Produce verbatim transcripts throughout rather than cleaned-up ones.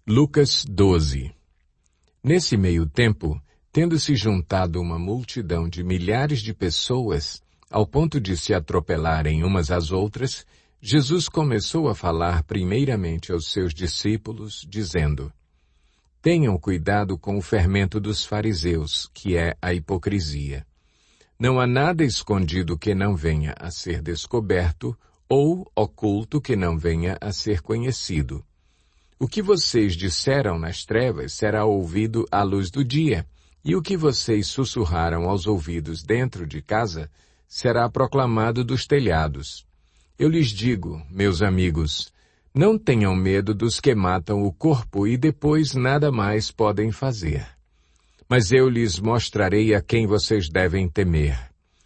Lucas doze. Nesse meio tempo, tendo-se juntado uma multidão de milhares de pessoas, ao ponto de se atropelarem umas às outras, Jesus começou a falar primeiramente aos seus discípulos, dizendo: Tenham cuidado com o fermento dos fariseus, que é a hipocrisia. Não há nada escondido que não venha a ser descoberto, ou oculto que não venha a ser conhecido. O que vocês disseram nas trevas será ouvido à luz do dia, e o que vocês sussurraram aos ouvidos dentro de casa será proclamado dos telhados. Eu lhes digo, meus amigos, não tenham medo dos que matam o corpo e depois nada mais podem fazer. Mas eu lhes mostrarei a quem vocês devem temer.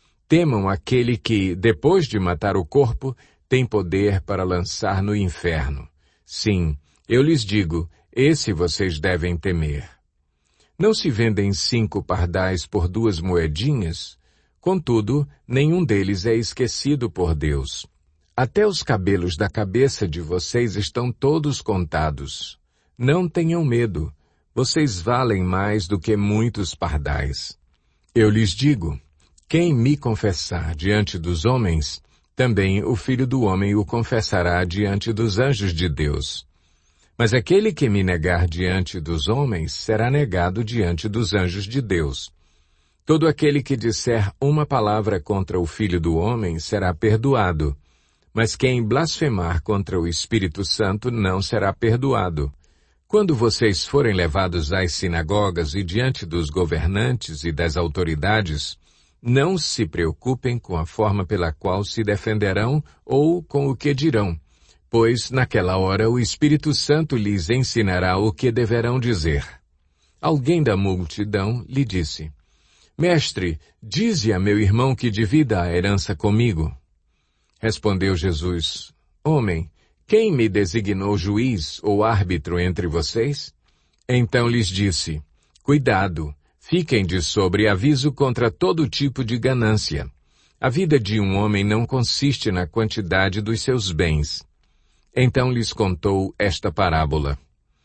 Temam aquele que, depois de matar o corpo, tem poder para lançar no inferno. Sim, eu lhes digo, esse vocês devem temer. Não se vendem cinco pardais por duas moedinhas? Contudo, nenhum deles é esquecido por Deus. Até os cabelos da cabeça de vocês estão todos contados. Não tenham medo, vocês valem mais do que muitos pardais. Eu lhes digo, quem me confessar diante dos homens, também o Filho do Homem o confessará diante dos anjos de Deus. Mas aquele que me negar diante dos homens será negado diante dos anjos de Deus. Todo aquele que disser uma palavra contra o Filho do Homem será perdoado, mas quem blasfemar contra o Espírito Santo não será perdoado. Quando vocês forem levados às sinagogas e diante dos governantes e das autoridades, não se preocupem com a forma pela qual se defenderão ou com o que dirão, pois naquela hora o Espírito Santo lhes ensinará o que deverão dizer. Alguém da multidão lhe disse: Mestre, dize a meu irmão que divida a herança comigo. Respondeu Jesus: Homem, quem me designou juiz ou árbitro entre vocês? Então lhes disse: Cuidado, fiquem de sobreaviso contra todo tipo de ganância. A vida de um homem não consiste na quantidade dos seus bens. Então lhes contou esta parábola.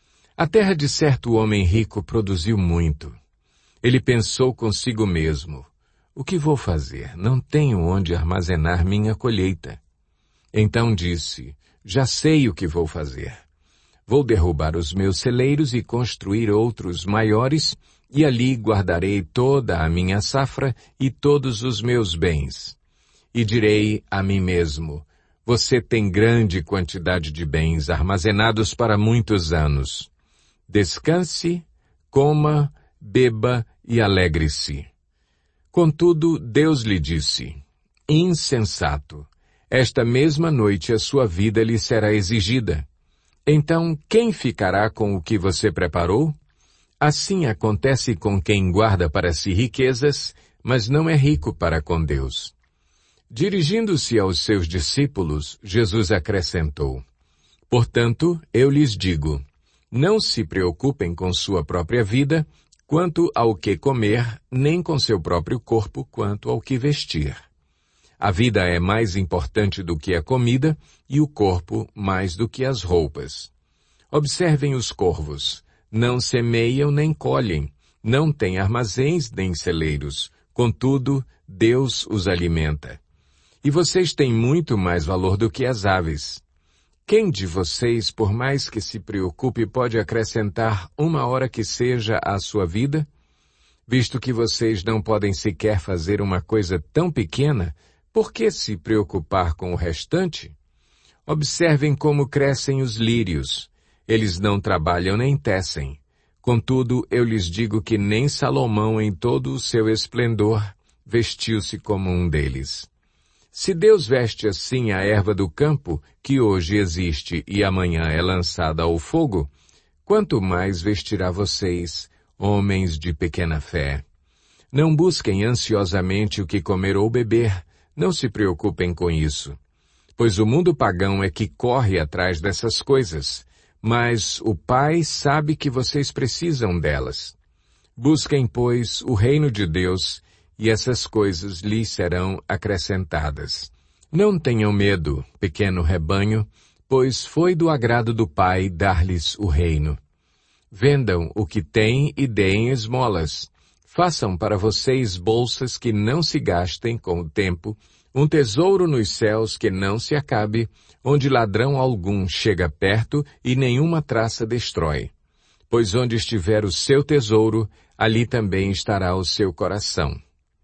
A terra de certo homem rico produziu muito. Ele pensou consigo mesmo: o que vou fazer? Não tenho onde armazenar minha colheita. Então disse: já sei o que vou fazer. Vou derrubar os meus celeiros e construir outros maiores, e ali guardarei toda a minha safra e todos os meus bens. E direi a mim mesmo: você tem grande quantidade de bens armazenados para muitos anos. Descanse, coma, beba e alegre-se. Contudo, Deus lhe disse: insensato, esta mesma noite a sua vida lhe será exigida. Então, quem ficará com o que você preparou? Assim acontece com quem guarda para si riquezas, mas não é rico para com Deus. Dirigindo-se aos seus discípulos, Jesus acrescentou: portanto, eu lhes digo, não se preocupem com sua própria vida, quanto ao que comer, nem com seu próprio corpo, quanto ao que vestir. A vida é mais importante do que a comida, e o corpo mais do que as roupas. Observem os corvos. Não semeiam nem colhem, não têm armazéns nem celeiros. Contudo, Deus os alimenta. E vocês têm muito mais valor do que as aves. Quem de vocês, por mais que se preocupe, pode acrescentar uma hora que seja à sua vida? Visto que vocês não podem sequer fazer uma coisa tão pequena, por que se preocupar com o restante? Observem como crescem os lírios. Eles não trabalham nem tecem. Contudo, eu lhes digo que nem Salomão, em todo o seu esplendor, vestiu-se como um deles. Se Deus veste assim a erva do campo, que hoje existe e amanhã é lançada ao fogo, quanto mais vestirá vocês, homens de pequena fé. Não busquem ansiosamente o que comer ou beber, não se preocupem com isso. Pois o mundo pagão é que corre atrás dessas coisas, mas o Pai sabe que vocês precisam delas. Busquem, pois, o reino de Deus, e essas coisas lhes serão acrescentadas. Não tenham medo, pequeno rebanho, pois foi do agrado do Pai dar-lhes o reino. Vendam o que têm e deem esmolas. Façam para vocês bolsas que não se gastem com o tempo, um tesouro nos céus que não se acabe, onde ladrão algum chega perto e nenhuma traça destrói. Pois onde estiver o seu tesouro, ali também estará o seu coração.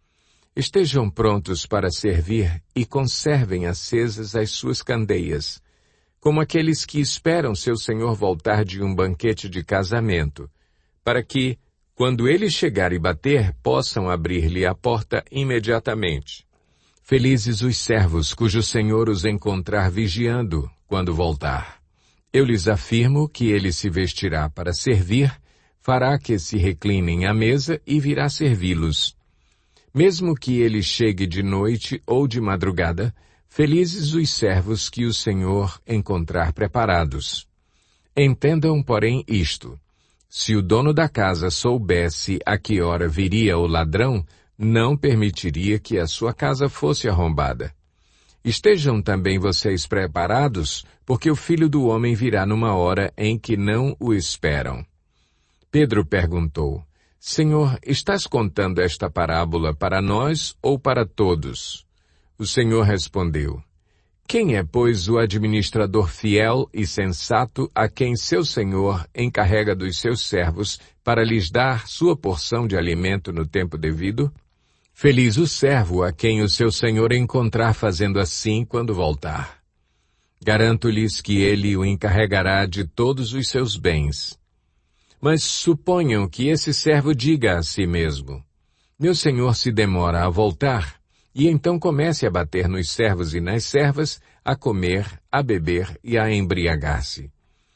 Estejam prontos para servir e conservem acesas as suas candeias, como aqueles que esperam seu senhor voltar de um banquete de casamento, para que, quando ele chegar e bater, possam abrir-lhe a porta imediatamente. Felizes os servos cujo senhor os encontrar vigiando quando voltar. Eu lhes afirmo que ele se vestirá para servir, fará que se reclinem à mesa e virá servi-los. Mesmo que ele chegue de noite ou de madrugada, felizes os servos que o Senhor encontrar preparados. Entendam, porém, isto. Se o dono da casa soubesse a que hora viria o ladrão, não permitiria que a sua casa fosse arrombada. Estejam também vocês preparados, porque o Filho do Homem virá numa hora em que não o esperam. Pedro perguntou, Senhor, estás contando esta parábola para nós ou para todos? O Senhor respondeu, Quem é, pois, o administrador fiel e sensato a quem seu senhor encarrega dos seus servos para lhes dar sua porção de alimento no tempo devido? Feliz o servo a quem o seu senhor encontrar fazendo assim quando voltar. Garanto-lhes que ele o encarregará de todos os seus bens. Mas suponham que esse servo diga a si mesmo, meu senhor se demora a voltar, e então comece a bater nos servos e nas servas, a comer, a beber e a embriagar-se.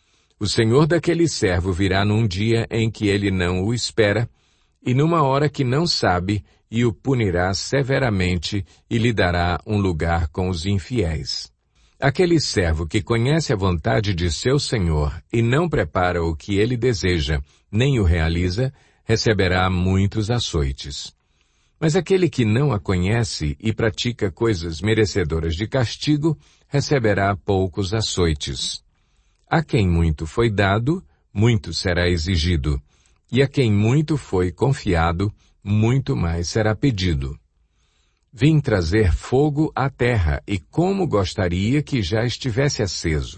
O senhor daquele servo virá num dia em que ele não o espera, e numa hora que não sabe, e o punirá severamente e lhe dará um lugar com os infiéis. Aquele servo que conhece a vontade de seu senhor e não prepara o que ele deseja, nem o realiza, receberá muitos açoites. Mas aquele que não a conhece e pratica coisas merecedoras de castigo, receberá poucos açoites. A quem muito foi dado, muito será exigido, e a quem muito foi confiado, muito mais será pedido. Vim trazer fogo à terra, e como gostaria que já estivesse aceso.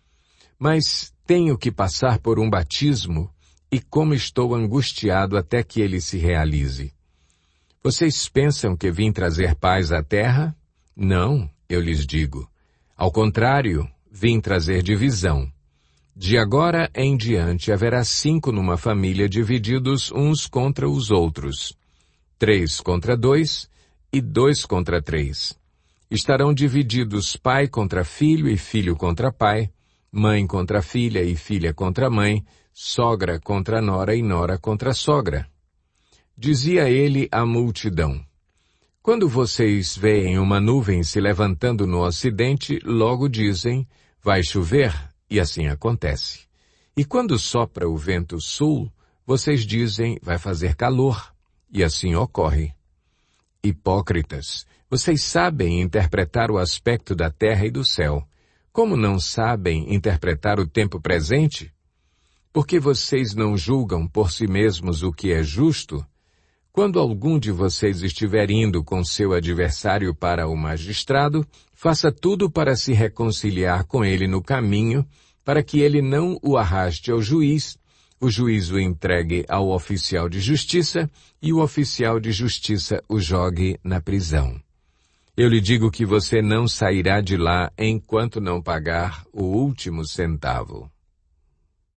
Mas tenho que passar por um batismo, e como estou angustiado até que ele se realize. Vocês pensam que vim trazer paz à terra? Não, eu lhes digo. Ao contrário, vim trazer divisão. De agora em diante haverá cinco numa família divididos uns contra os outros. Três contra dois, e dois contra três. Estarão divididos pai contra filho e filho contra pai, mãe contra filha e filha contra mãe, sogra contra nora e nora contra sogra. Dizia ele à multidão, quando vocês veem uma nuvem se levantando no ocidente, logo dizem, vai chover, e assim acontece. E quando sopra o vento sul, vocês dizem, vai fazer calor, e assim ocorre. Hipócritas, vocês sabem interpretar o aspecto da terra e do céu. Como não sabem interpretar o tempo presente? Porque vocês não julgam por si mesmos o que é justo? Quando algum de vocês estiver indo com seu adversário para o magistrado, faça tudo para se reconciliar com ele no caminho, para que ele não o arraste ao juiz, o juiz o entregue ao oficial de justiça e o oficial de justiça o jogue na prisão. Eu lhe digo que você não sairá de lá enquanto não pagar o último centavo.